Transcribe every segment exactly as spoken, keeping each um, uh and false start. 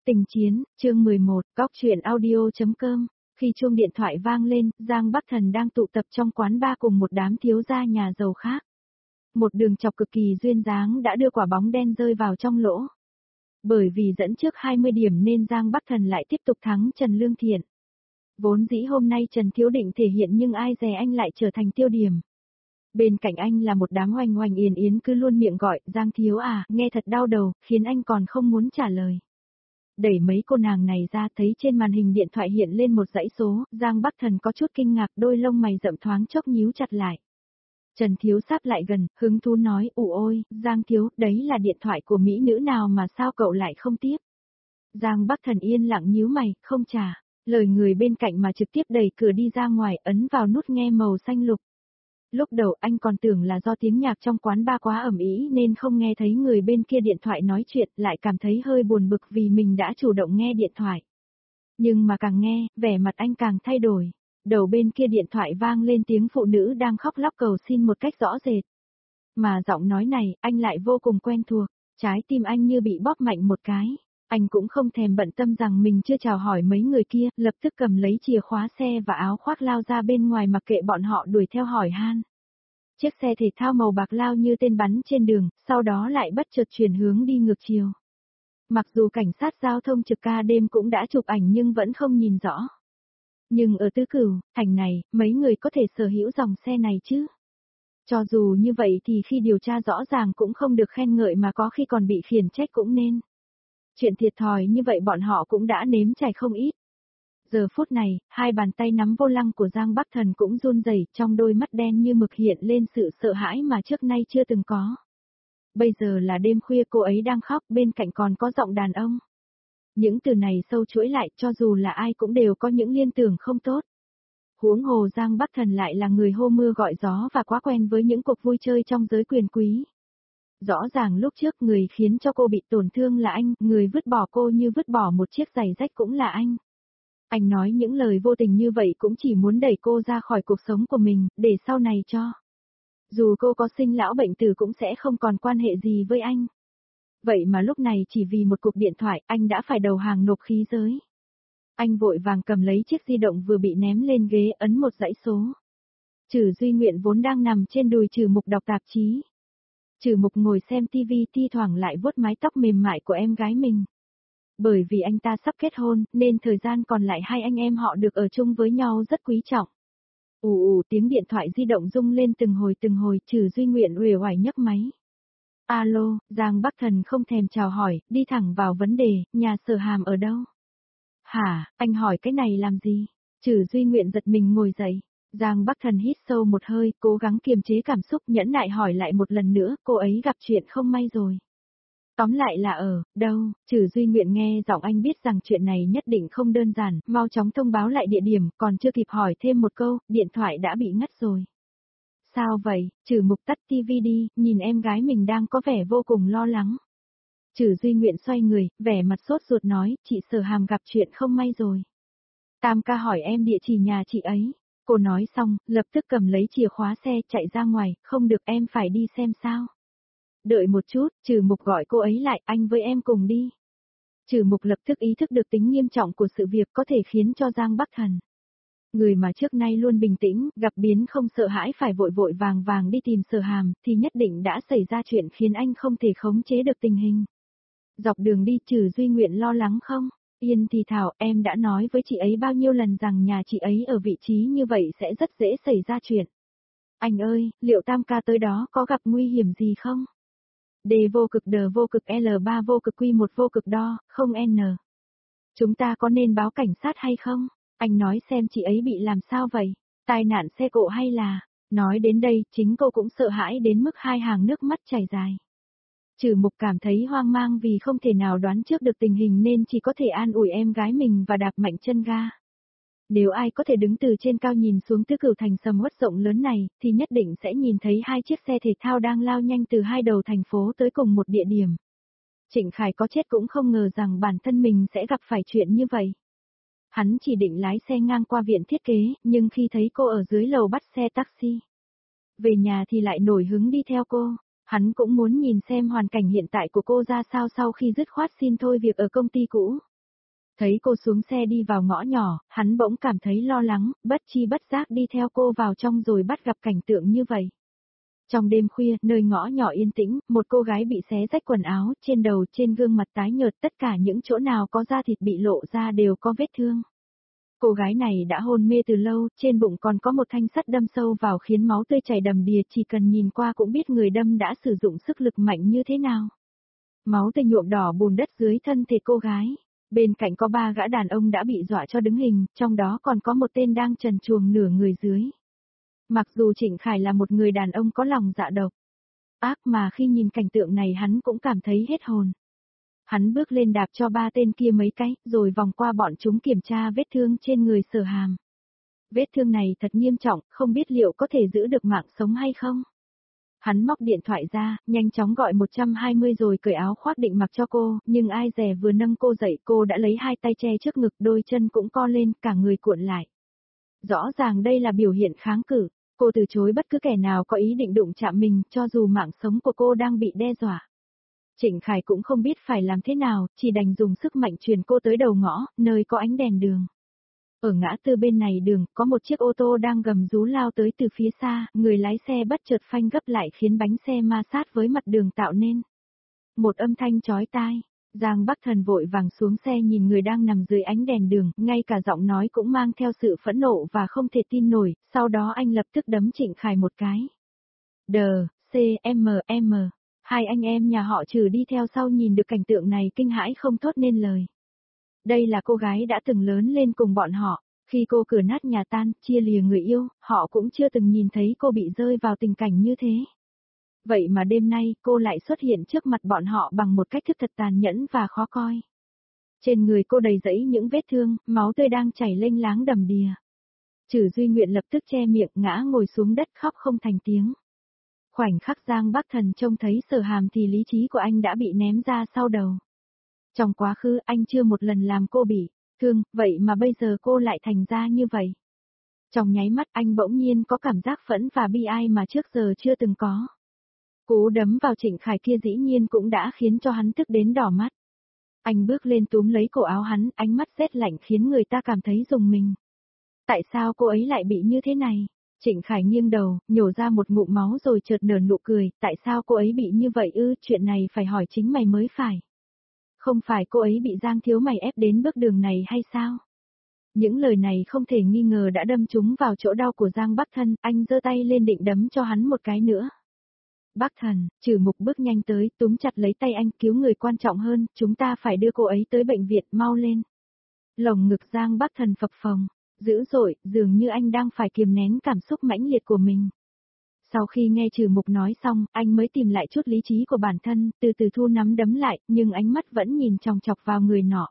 Tình chiến, chương mười một, góc truyện audio.com. Khi chuông điện thoại vang lên, Giang Bắc Thần đang tụ tập trong quán bar cùng một đám thiếu gia nhà giàu khác. Một đường chọc cực kỳ duyên dáng đã đưa quả bóng đen rơi vào trong lỗ. Bởi vì dẫn trước hai mươi điểm nên Giang Bắc Thần lại tiếp tục thắng Trần Lương Thiện. Vốn dĩ hôm nay Trần Thiếu định thể hiện nhưng ai dè anh lại trở thành tiêu điểm. Bên cạnh anh là một đám oanh oanh yến yến cứ luôn miệng gọi, Giang Thiếu à, nghe thật đau đầu, khiến anh còn không muốn trả lời. Đẩy mấy cô nàng này ra thấy trên màn hình điện thoại hiện lên một dãy số, Giang Bắc Thần có chút kinh ngạc, đôi lông mày rậm thoáng chốc nhíu chặt lại. Trần Thiếu sáp lại gần, hứng thú nói, ủ ôi, Giang Thiếu, đấy là điện thoại của mỹ nữ nào mà sao cậu lại không tiếp? Giang Bắc Thần yên lặng nhíu mày, không trả, lời người bên cạnh mà trực tiếp đẩy cửa đi ra ngoài, ấn vào nút nghe màu xanh lục. Lúc đầu anh còn tưởng là do tiếng nhạc trong quán bar quá ầm ĩ nên không nghe thấy người bên kia điện thoại nói chuyện, lại cảm thấy hơi buồn bực vì mình đã chủ động nghe điện thoại. Nhưng mà càng nghe, vẻ mặt anh càng thay đổi. Đầu bên kia điện thoại vang lên tiếng phụ nữ đang khóc lóc cầu xin một cách rõ rệt. Mà giọng nói này, anh lại vô cùng quen thuộc, trái tim anh như bị bóp mạnh một cái. Anh cũng không thèm bận tâm rằng mình chưa chào hỏi mấy người kia, lập tức cầm lấy chìa khóa xe và áo khoác lao ra bên ngoài mặc kệ bọn họ đuổi theo hỏi han. Chiếc xe thể thao màu bạc lao như tên bắn trên đường, sau đó lại bất chợt chuyển hướng đi ngược chiều. Mặc dù cảnh sát giao thông trực ca đêm cũng đã chụp ảnh nhưng vẫn không nhìn rõ. Nhưng ở Tứ Cửu, thành này, mấy người có thể sở hữu dòng xe này chứ? Cho dù như vậy thì khi điều tra rõ ràng cũng không được khen ngợi mà có khi còn bị khiển trách cũng nên. Chuyện thiệt thòi như vậy bọn họ cũng đã nếm trải không ít. Giờ phút này, hai bàn tay nắm vô lăng của Giang Bắc Thần cũng run rẩy, trong đôi mắt đen như mực hiện lên sự sợ hãi mà trước nay chưa từng có. Bây giờ là đêm khuya, cô ấy đang khóc, bên cạnh còn có giọng đàn ông. Những từ này sâu chuỗi lại, cho dù là ai cũng đều có những liên tưởng không tốt. Huống hồ Giang Bắc Thần lại là người hô mưa gọi gió và quá quen với những cuộc vui chơi trong giới quyền quý. Rõ ràng lúc trước người khiến cho cô bị tổn thương là anh, người vứt bỏ cô như vứt bỏ một chiếc giày rách cũng là anh. Anh nói những lời vô tình như vậy cũng chỉ muốn đẩy cô ra khỏi cuộc sống của mình, để sau này cho. Dù cô có sinh lão bệnh tử cũng sẽ không còn quan hệ gì với anh. Vậy mà lúc này chỉ vì một cuộc điện thoại, anh đã phải đầu hàng nộp khí giới. Anh vội vàng cầm lấy chiếc di động vừa bị ném lên ghế, ấn một dãy số. Trử Duy Nguyện vốn đang nằm trên đùi Trử Mục đọc tạp chí. Trử Mục ngồi xem tivi, thi thoảng lại vuốt mái tóc mềm mại của em gái mình. Bởi vì anh ta sắp kết hôn, nên thời gian còn lại hai anh em họ được ở chung với nhau rất quý trọng. Ù ù tiếng điện thoại di động rung lên từng hồi từng hồi, Trử Duy Nguyện uể oải nhấc máy. Alo, Giang Bắc Thần không thèm chào hỏi, đi thẳng vào vấn đề, nhà Sở Hàm ở đâu? Hả, anh hỏi cái này làm gì? Trử Duy Nguyện giật mình ngồi dậy. Giang Bắc Thần hít sâu một hơi, cố gắng kiềm chế cảm xúc, nhẫn nại hỏi lại một lần nữa, cô ấy gặp chuyện không may rồi. Tóm lại là ở, đâu? Trử Duy Nguyện nghe giọng anh biết rằng chuyện này nhất định không đơn giản, mau chóng thông báo lại địa điểm, còn chưa kịp hỏi thêm một câu, điện thoại đã bị ngắt rồi. Sao vậy? Trử Mục tắt tivi đi, nhìn em gái mình đang có vẻ vô cùng lo lắng. Trử Duy Nguyện xoay người, vẻ mặt sốt ruột nói, chị Sở Hàm gặp chuyện không may rồi. Tam ca hỏi em địa chỉ nhà chị ấy. Cô nói xong, lập tức cầm lấy chìa khóa xe chạy ra ngoài, không được em phải đi xem sao. Đợi một chút, Trử Mục gọi cô ấy lại, anh với em cùng đi. Trử Mục lập tức ý thức được tính nghiêm trọng của sự việc có thể khiến cho Giang Bắc Thần. Người mà trước nay luôn bình tĩnh, gặp biến không sợ hãi phải vội vội vàng vàng đi tìm Sở Hàm, thì nhất định đã xảy ra chuyện khiến anh không thể khống chế được tình hình. Dọc đường đi Trử Duy Nguyện lo lắng không? Yên thì thảo, em đã nói với chị ấy bao nhiêu lần rằng nhà chị ấy ở vị trí như vậy sẽ rất dễ xảy ra chuyện. Anh ơi, liệu Tam ca tới đó có gặp nguy hiểm gì không? D vô cực đờ vô cực L ba vô cực Q một vô cực đo, không N. Chúng ta có nên báo cảnh sát hay không? Anh nói xem chị ấy bị làm sao vậy? Tai nạn xe cộ hay là... Nói đến đây, chính cô cũng sợ hãi đến mức hai hàng nước mắt chảy dài. Trử Mục cảm thấy hoang mang vì không thể nào đoán trước được tình hình nên chỉ có thể an ủi em gái mình và đạp mạnh chân ga. Nếu ai có thể đứng từ trên cao nhìn xuống Tứ Cửu thành sầm uất rộng lớn này, thì nhất định sẽ nhìn thấy hai chiếc xe thể thao đang lao nhanh từ hai đầu thành phố tới cùng một địa điểm. Trịnh Khải có chết cũng không ngờ rằng bản thân mình sẽ gặp phải chuyện như vậy. Hắn chỉ định lái xe ngang qua viện thiết kế, nhưng khi thấy cô ở dưới lầu bắt xe taxi về nhà thì lại nổi hứng đi theo cô. Hắn cũng muốn nhìn xem hoàn cảnh hiện tại của cô ra sao sau khi dứt khoát xin thôi việc ở công ty cũ. Thấy cô xuống xe đi vào ngõ nhỏ, hắn bỗng cảm thấy lo lắng, bất chi bất giác đi theo cô vào trong rồi bắt gặp cảnh tượng như vậy. Trong đêm khuya, nơi ngõ nhỏ yên tĩnh, một cô gái bị xé rách quần áo, trên đầu, trên gương mặt tái nhợt, tất cả những chỗ nào có da thịt bị lộ ra đều có vết thương. Cô gái này đã hôn mê từ lâu, trên bụng còn có một thanh sắt đâm sâu vào khiến máu tươi chảy đầm đìa, chỉ cần nhìn qua cũng biết người đâm đã sử dụng sức lực mạnh như thế nào. Máu tươi nhuộm đỏ bùn đất dưới thân thể cô gái. Bên cạnh có ba gã đàn ông đã bị dọa cho đứng hình, trong đó còn có một tên đang trần truồng nửa người dưới. Mặc dù Trịnh Khải là một người đàn ông có lòng dạ độc ác mà khi nhìn cảnh tượng này hắn cũng cảm thấy hết hồn. Hắn bước lên đạp cho ba tên kia mấy cái, rồi vòng qua bọn chúng kiểm tra vết thương trên người Sở Hàm. Vết thương này thật nghiêm trọng, không biết liệu có thể giữ được mạng sống hay không. Hắn móc điện thoại ra, nhanh chóng gọi một trăm hai mươi rồi cởi áo khoác định mặc cho cô, nhưng ai dè vừa nâng cô dậy cô đã lấy hai tay che trước ngực, đôi chân cũng co lên, cả người cuộn lại. Rõ ràng đây là biểu hiện kháng cự, cô từ chối bất cứ kẻ nào có ý định đụng chạm mình, cho dù mạng sống của cô đang bị đe dọa. Trịnh Khải cũng không biết phải làm thế nào, chỉ đành dùng sức mạnh truyền cô tới đầu ngõ, nơi có ánh đèn đường. Ở ngã tư bên này đường, có một chiếc ô tô đang gầm rú lao tới từ phía xa, người lái xe bất chợt phanh gấp lại khiến bánh xe ma sát với mặt đường tạo nên một âm thanh chói tai. Giang Bắc Thần vội vàng xuống xe nhìn người đang nằm dưới ánh đèn đường, ngay cả giọng nói cũng mang theo sự phẫn nộ và không thể tin nổi, sau đó anh lập tức đấm Trịnh Khải một cái. Đờ, C, M, M. Hai anh em nhà họ Trừ đi theo sau nhìn được cảnh tượng này kinh hãi không thốt nên lời. Đây là cô gái đã từng lớn lên cùng bọn họ, khi cô cửa nát nhà tan, chia lìa người yêu, họ cũng chưa từng nhìn thấy cô bị rơi vào tình cảnh như thế. Vậy mà đêm nay cô lại xuất hiện trước mặt bọn họ bằng một cách thức thật tàn nhẫn và khó coi. Trên người cô đầy rẫy những vết thương, máu tươi đang chảy lênh láng đầm đìa. Trừ Duy Nguyện lập tức che miệng ngã ngồi xuống đất khóc không thành tiếng. Khoảnh khắc Giang Bắc Thần trông thấy Sở Hàm thì lý trí của anh đã bị ném ra sau đầu. Trong quá khứ anh chưa một lần làm cô bị thương, vậy mà bây giờ cô lại thành ra như vậy. Trong nháy mắt anh bỗng nhiên có cảm giác phẫn và bi ai mà trước giờ chưa từng có. Cú đấm vào Trịnh Khải kia dĩ nhiên cũng đã khiến cho hắn tức đến đỏ mắt. Anh bước lên túm lấy cổ áo hắn, ánh mắt rét lạnh khiến người ta cảm thấy rùng mình. Tại sao cô ấy lại bị như thế này? Trịnh Khải nghiêng đầu, nhổ ra một ngụm máu rồi chợt nở nụ cười, tại sao cô ấy bị như vậy ư, chuyện này phải hỏi chính mày mới phải. Không phải cô ấy bị Giang thiếu mày ép đến bước đường này hay sao? Những lời này không thể nghi ngờ đã đâm trúng vào chỗ đau của Giang Bắc Thần, anh giơ tay lên định đấm cho hắn một cái nữa. Bắc Thần, Trừ Mục bước nhanh tới, túm chặt lấy tay anh, cứu người quan trọng hơn, chúng ta phải đưa cô ấy tới bệnh viện, mau lên. Lồng ngực Giang Bắc Thần phập phồng, dữ dội, dường như anh đang phải kiềm nén cảm xúc mãnh liệt của mình. Sau khi nghe Trừ Mục nói xong, anh mới tìm lại chút lý trí của bản thân, từ từ thu nắm đấm lại, nhưng ánh mắt vẫn nhìn chòng chọc vào người nọ.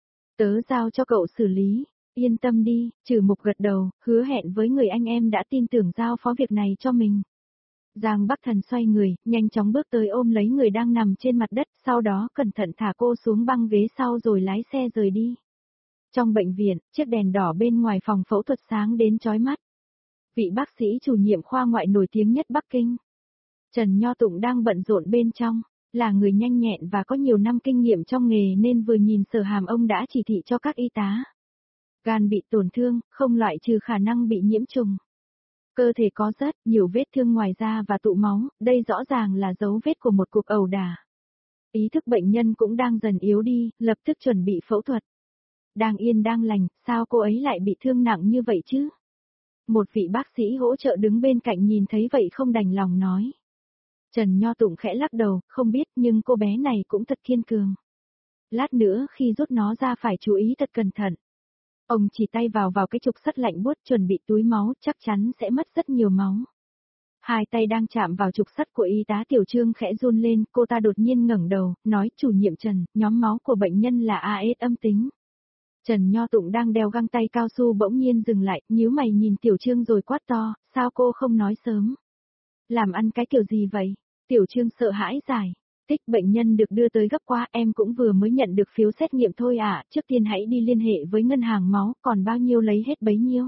Tớ giao cho cậu xử lý, yên tâm đi, Trừ Mục gật đầu, hứa hẹn với người anh em đã tin tưởng giao phó việc này cho mình. Giang Bắc Thần xoay người, nhanh chóng bước tới ôm lấy người đang nằm trên mặt đất, sau đó cẩn thận thả cô xuống băng ghế sau rồi lái xe rời đi. Trong bệnh viện, chiếc đèn đỏ bên ngoài phòng phẫu thuật sáng đến chói mắt. Vị bác sĩ chủ nhiệm khoa ngoại nổi tiếng nhất Bắc Kinh, Trần Nho Tụng đang bận rộn bên trong, là người nhanh nhẹn và có nhiều năm kinh nghiệm trong nghề nên vừa nhìn Sở Hàm ông đã chỉ thị cho các y tá. Gan bị tổn thương, không loại trừ khả năng bị nhiễm trùng. Cơ thể có rất nhiều vết thương ngoài da và tụ máu, đây rõ ràng là dấu vết của một cuộc ẩu đả. Ý thức bệnh nhân cũng đang dần yếu đi, lập tức chuẩn bị phẫu thuật. Đang yên đang lành, sao cô ấy lại bị thương nặng như vậy chứ? Một vị bác sĩ hỗ trợ đứng bên cạnh nhìn thấy vậy không đành lòng nói. Trần Nho Tụng khẽ lắc đầu, không biết nhưng cô bé này cũng thật kiên cường. Lát nữa khi rút nó ra phải chú ý thật cẩn thận. Ông chỉ tay vào vào cái trục sắt lạnh buốt chuẩn bị túi máu, chắc chắn sẽ mất rất nhiều máu. Hai tay đang chạm vào trục sắt của y tá Tiểu Trương khẽ run lên, cô ta đột nhiên ngẩng đầu, nói chủ nhiệm Trần, nhóm máu của bệnh nhân là a ét âm tính. Trần Nho Tụng đang đeo găng tay cao su bỗng nhiên dừng lại, nhíu mày nhìn Tiểu Trương rồi quát to, sao cô không nói sớm? Làm ăn cái kiểu gì vậy? Tiểu Trương sợ hãi giải. Tích bệnh nhân được đưa tới gấp quá, em cũng vừa mới nhận được phiếu xét nghiệm thôi à, trước tiên hãy đi liên hệ với ngân hàng máu, còn bao nhiêu lấy hết bấy nhiêu.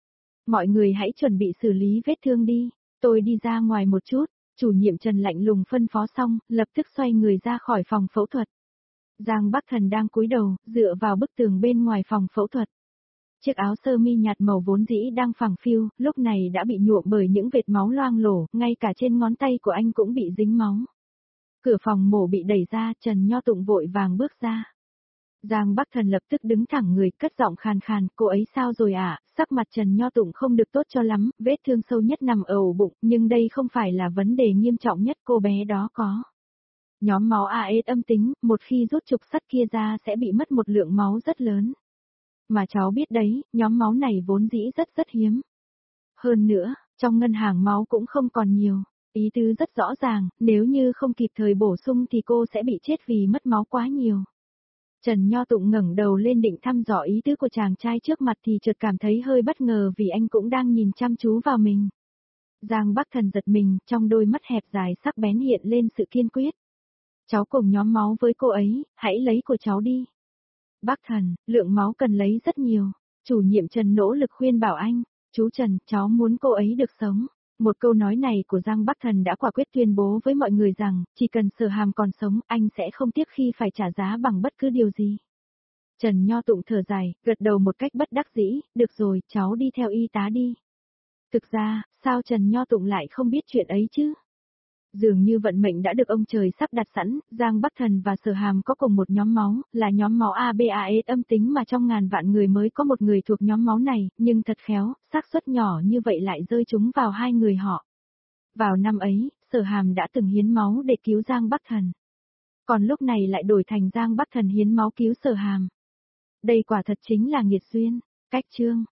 Mọi người hãy chuẩn bị xử lý vết thương đi, tôi đi ra ngoài một chút, chủ nhiệm Trần lạnh lùng phân phó xong, lập tức xoay người ra khỏi phòng phẫu thuật. Giang Bắc Thần đang cúi đầu, dựa vào bức tường bên ngoài phòng phẫu thuật. Chiếc áo sơ mi nhạt màu vốn dĩ đang phẳng phiu, lúc này đã bị nhuộm bởi những vệt máu loang lổ, ngay cả trên ngón tay của anh cũng bị dính máu. Cửa phòng mổ bị đẩy ra, Trần Nho Tụng vội vàng bước ra. Giang Bắc Thần lập tức đứng thẳng người, cất giọng khàn khàn, cô ấy sao rồi ạ? À? Sắc mặt Trần Nho Tụng không được tốt cho lắm, vết thương sâu nhất nằm ở ổ bụng, nhưng đây không phải là vấn đề nghiêm trọng nhất, cô bé đó có nhóm máu a ét âm tính, một khi rút trục sắt kia ra sẽ bị mất một lượng máu rất lớn. Mà cháu biết đấy, nhóm máu này vốn dĩ rất rất hiếm. Hơn nữa, trong ngân hàng máu cũng không còn nhiều. Ý tứ rất rõ ràng, nếu như không kịp thời bổ sung thì cô sẽ bị chết vì mất máu quá nhiều. Trần Nho Tụng ngẩng đầu lên định thăm dò ý tứ của chàng trai trước mặt thì chợt cảm thấy hơi bất ngờ vì anh cũng đang nhìn chăm chú vào mình. Giang Bắc Thần giật mình, trong đôi mắt hẹp dài sắc bén hiện lên sự kiên quyết. Cháu cùng nhóm máu với cô ấy, hãy lấy của cháu đi. Bắc Thần, lượng máu cần lấy rất nhiều. Chủ nhiệm Trần nỗ lực khuyên bảo anh, chú Trần, cháu muốn cô ấy được sống. Một câu nói này của Giang Bắc Thần đã quả quyết tuyên bố với mọi người rằng, chỉ cần Sở Hàm còn sống, anh sẽ không tiếc khi phải trả giá bằng bất cứ điều gì. Trần Nho Tụng thở dài, gật đầu một cách bất đắc dĩ, được rồi, cháu đi theo y tá đi. Thực ra, sao Trần Nho Tụng lại không biết chuyện ấy chứ? Dường như vận mệnh đã được ông trời sắp đặt sẵn, Giang Bắc Thần và Sở Hàm có cùng một nhóm máu, là nhóm máu a bê a ét âm tính mà trong ngàn vạn người mới có một người thuộc nhóm máu này, nhưng thật khéo, xác suất nhỏ như vậy lại rơi trúng vào hai người họ. Vào năm ấy, Sở Hàm đã từng hiến máu để cứu Giang Bắc Thần. Còn lúc này lại đổi thành Giang Bắc Thần hiến máu cứu Sở Hàm. Đây quả thật chính là nghiệt duyên. Cách chương